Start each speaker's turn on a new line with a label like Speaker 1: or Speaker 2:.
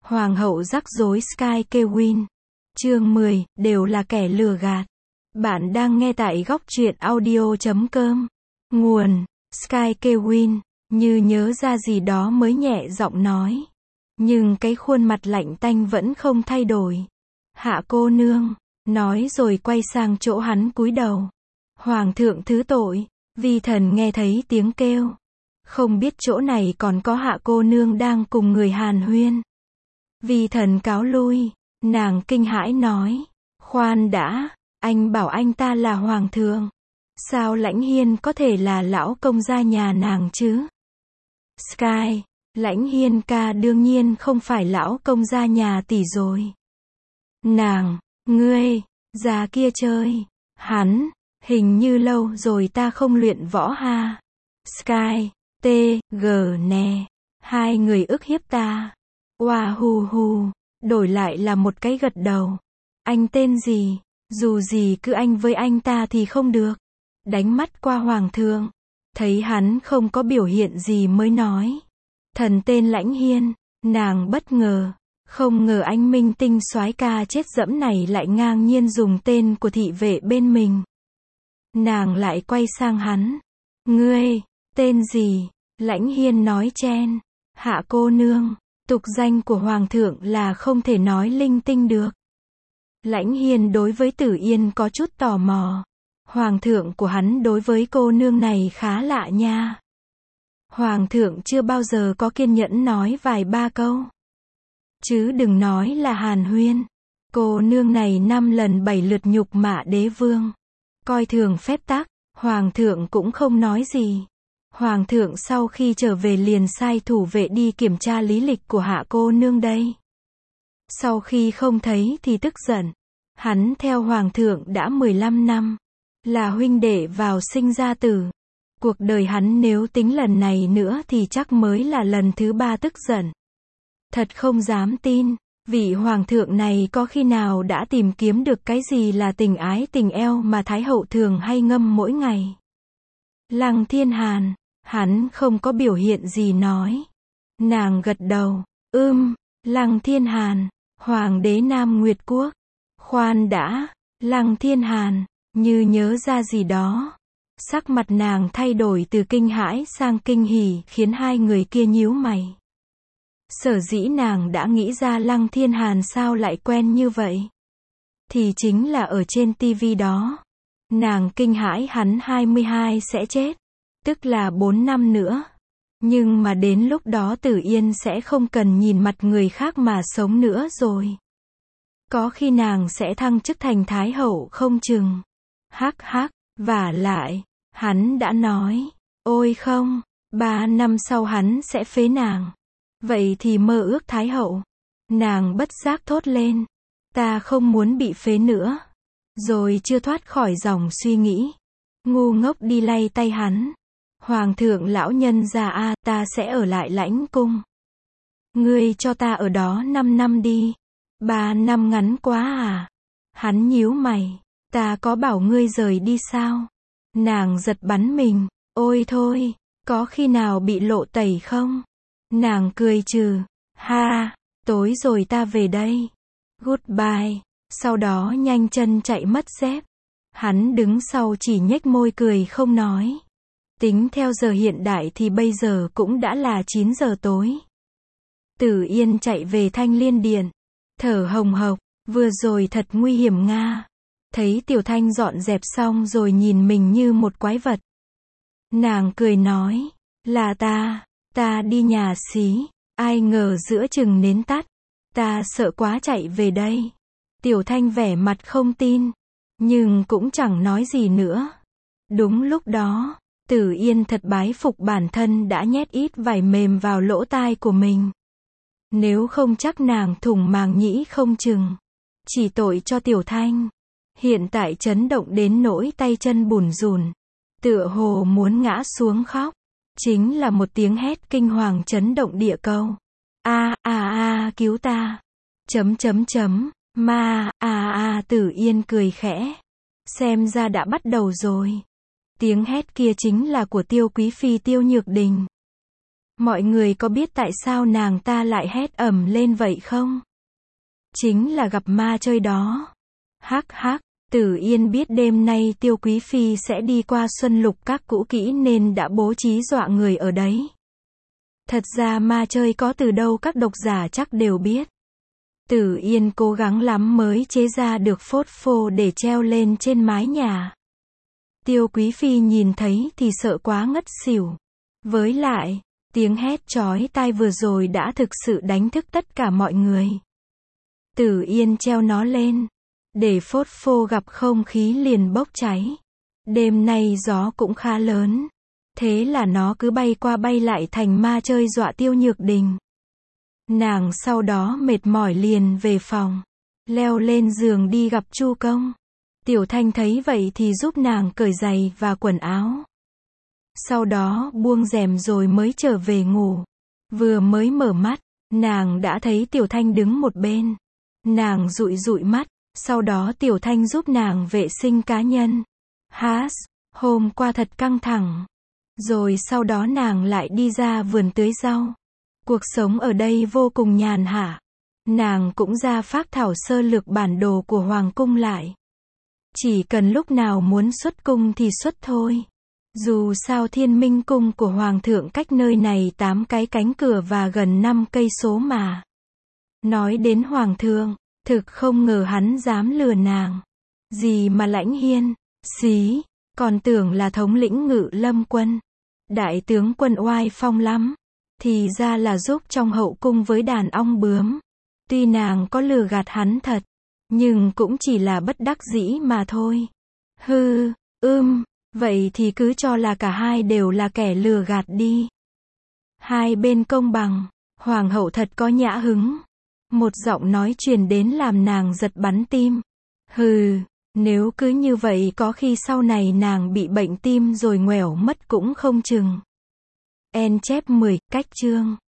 Speaker 1: Hoàng hậu rắc rối Sky Kewin. Chương 10, đều là kẻ lừa gạt. Bạn đang nghe tại góc truyện audio.com. Nguồn, Sky Kewin, như nhớ ra gì đó mới nhẹ giọng nói. Nhưng cái khuôn mặt lạnh tanh vẫn không thay đổi. Hạ cô nương, nói rồi quay sang chỗ hắn cúi đầu. Hoàng thượng thứ tội, vi thần nghe thấy tiếng kêu. Không biết chỗ này còn có hạ cô nương đang cùng người hàn huyên. Vi thần cáo lui, nàng kinh hãi nói. Khoan đã, anh bảo anh ta là hoàng thượng. Sao Lãnh Hiên có thể là lão công gia nhà nàng chứ? Sky, Lãnh Hiên ca đương nhiên không phải lão công gia nhà tỷ rồi. Nàng, ngươi, già kia chơi. Hắn, hình như lâu rồi ta không luyện võ ha. Sky, G nè. Hai người ức hiếp ta. Oa hù hù. Đổi lại là một cái gật đầu. Anh tên gì? Dù gì cứ anh với anh ta thì không được. Đánh mắt qua hoàng thượng. Thấy hắn không có biểu hiện gì mới nói. Thần tên Lãnh Hiên. Nàng bất ngờ. Không ngờ anh minh tinh soái ca chết dẫm này lại ngang nhiên dùng tên của thị vệ bên mình. Nàng lại quay sang hắn. Ngươi, tên gì? Lãnh Hiên nói chen. Hạ cô nương, tục danh của hoàng thượng là không thể nói linh tinh được. Lãnh Hiên đối với Tử Yên có chút tò mò. Hoàng thượng của hắn đối với cô nương này khá lạ nha. Hoàng thượng chưa bao giờ có kiên nhẫn nói vài ba câu. Chứ đừng nói là hàn huyên. Cô nương này 5 lần 7 lượt nhục mạ đế vương. Coi thường phép tắc, hoàng thượng cũng không nói gì. Hoàng thượng sau khi trở về liền sai thủ vệ đi kiểm tra lý lịch của hạ cô nương đây. Sau khi không thấy thì tức giận. Hắn theo hoàng thượng đã 15 năm. Là huynh đệ vào sinh ra tử. Cuộc đời hắn nếu tính lần này nữa thì chắc mới là lần thứ 3 tức giận. Thật không dám tin, vị hoàng thượng này có khi nào đã tìm kiếm được cái gì là tình ái tình eo mà Thái hậu thường hay ngâm mỗi ngày. Lăng Thiên Hàn, hắn không có biểu hiện gì nói. Nàng gật đầu, Lăng Thiên Hàn, hoàng đế Nam Nguyệt Quốc. Khoan đã, Lăng Thiên Hàn, như nhớ ra gì đó. Sắc mặt nàng thay đổi từ kinh hãi sang kinh hỉ khiến hai người kia nhíu mày. Sở dĩ nàng đã nghĩ ra Lăng Thiên Hàn sao lại quen như vậy. Thì chính là ở trên tivi đó. Nàng kinh hãi hắn 22 sẽ chết. Tức là 4 năm nữa. Nhưng mà đến lúc đó Tử Yên sẽ không cần nhìn mặt người khác mà sống nữa rồi. Có khi nàng sẽ thăng chức thành Thái hậu không chừng. Hắc hắc, vả lại, hắn đã nói. Ôi không, 3 năm sau hắn sẽ phế nàng. Vậy thì mơ ước Thái hậu. Nàng bất giác thốt lên. Ta không muốn bị phế nữa. Rồi chưa thoát khỏi dòng suy nghĩ. Ngu ngốc đi lay tay hắn. Hoàng thượng lão nhân già a, ta sẽ ở lại lãnh cung. Ngươi cho ta ở đó 5 năm đi. 3 năm ngắn quá à? Hắn nhíu mày. Ta có bảo ngươi rời đi sao? Nàng giật bắn mình. Ôi thôi, có khi nào bị lộ tẩy không? Nàng cười trừ. Ha, tối rồi ta về đây. Goodbye. Sau đó nhanh chân chạy mất dép. Hắn đứng sau chỉ nhếch môi cười không nói. Tính theo giờ hiện đại thì bây giờ cũng đã là 9 giờ tối. Tử Yên chạy về Thanh Liên Điện. Thở hồng hộc. Vừa rồi thật nguy hiểm nga. Thấy Tiểu Thanh dọn dẹp xong rồi nhìn mình như một quái vật. Nàng cười nói. Là ta đi nhà xí. Ai ngờ giữa chừng nến tắt. Ta sợ quá chạy về đây. Tiểu Thanh vẻ mặt không tin. Nhưng cũng chẳng nói gì nữa. Đúng lúc đó, Tử Yên thật bái phục bản thân đã nhét ít vải mềm vào lỗ tai của mình. Nếu không chắc nàng thủng màng nhĩ không chừng. Chỉ tội cho Tiểu Thanh. Hiện tại chấn động đến nỗi tay chân bủn rủn. Tựa hồ muốn ngã xuống khóc. Chính là một tiếng hét kinh hoàng chấn động địa cầu. Cứu ta. Ma, Tử Yên cười khẽ. Xem ra đã bắt đầu rồi. Tiếng hét kia chính là của Tiêu Quý Phi Tiêu Nhược Đình. Mọi người có biết tại sao nàng ta lại hét ầm lên vậy không? Chính là gặp ma chơi đó. Hắc hắc, Tử Yên biết đêm nay Tiêu Quý Phi sẽ đi qua Xuân Lục Các cũ kỹ nên đã bố trí dọa người ở đấy. Thật ra ma chơi có từ đâu các độc giả chắc đều biết. Tử Yên cố gắng lắm mới chế ra được phốt phô để treo lên trên mái nhà. Tiêu Quý Phi nhìn thấy thì sợ quá ngất xỉu. Với lại, tiếng hét chói tai vừa rồi đã thực sự đánh thức tất cả mọi người. Tử Yên treo nó lên, để phốt phô gặp không khí liền bốc cháy. Đêm nay gió cũng khá lớn. Thế là nó cứ bay qua bay lại thành ma chơi dọa Tiêu Nhược Đình. Nàng sau đó mệt mỏi liền về phòng, leo lên giường đi gặp Chu Công. Tiểu Thanh thấy vậy thì giúp nàng cởi giày và quần áo. Sau đó buông rèm rồi mới trở về ngủ. Vừa mới mở mắt, nàng đã thấy Tiểu Thanh đứng một bên. Nàng dụi dụi mắt, sau đó Tiểu Thanh giúp nàng vệ sinh cá nhân. Hôm qua thật căng thẳng. Rồi sau đó nàng lại đi ra vườn tưới rau. Cuộc sống ở đây vô cùng nhàn hạ. Nàng cũng ra phác thảo sơ lược bản đồ của Hoàng cung lại. Chỉ cần lúc nào muốn xuất cung thì xuất thôi. Dù sao Thiên Minh cung của Hoàng thượng cách nơi này 8 cái cánh cửa và gần 5 cây số mà. Nói đến Hoàng thượng, thực không ngờ hắn dám lừa nàng. Gì mà Lãnh Hiên, xí, còn tưởng là thống lĩnh Ngự Lâm quân. Đại tướng quân oai phong lắm. Thì ra là giúp trong hậu cung với đàn ong bướm. Tuy nàng có lừa gạt hắn thật, nhưng cũng chỉ là bất đắc dĩ mà thôi. Vậy thì cứ cho là cả hai đều là kẻ lừa gạt đi. Hai bên công bằng, Hoàng hậu thật có nhã hứng. Một giọng nói truyền đến làm nàng giật bắn tim. Nếu cứ như vậy có khi sau này nàng bị bệnh tim rồi ngoẻo mất cũng không chừng. En chép 10, cách chương.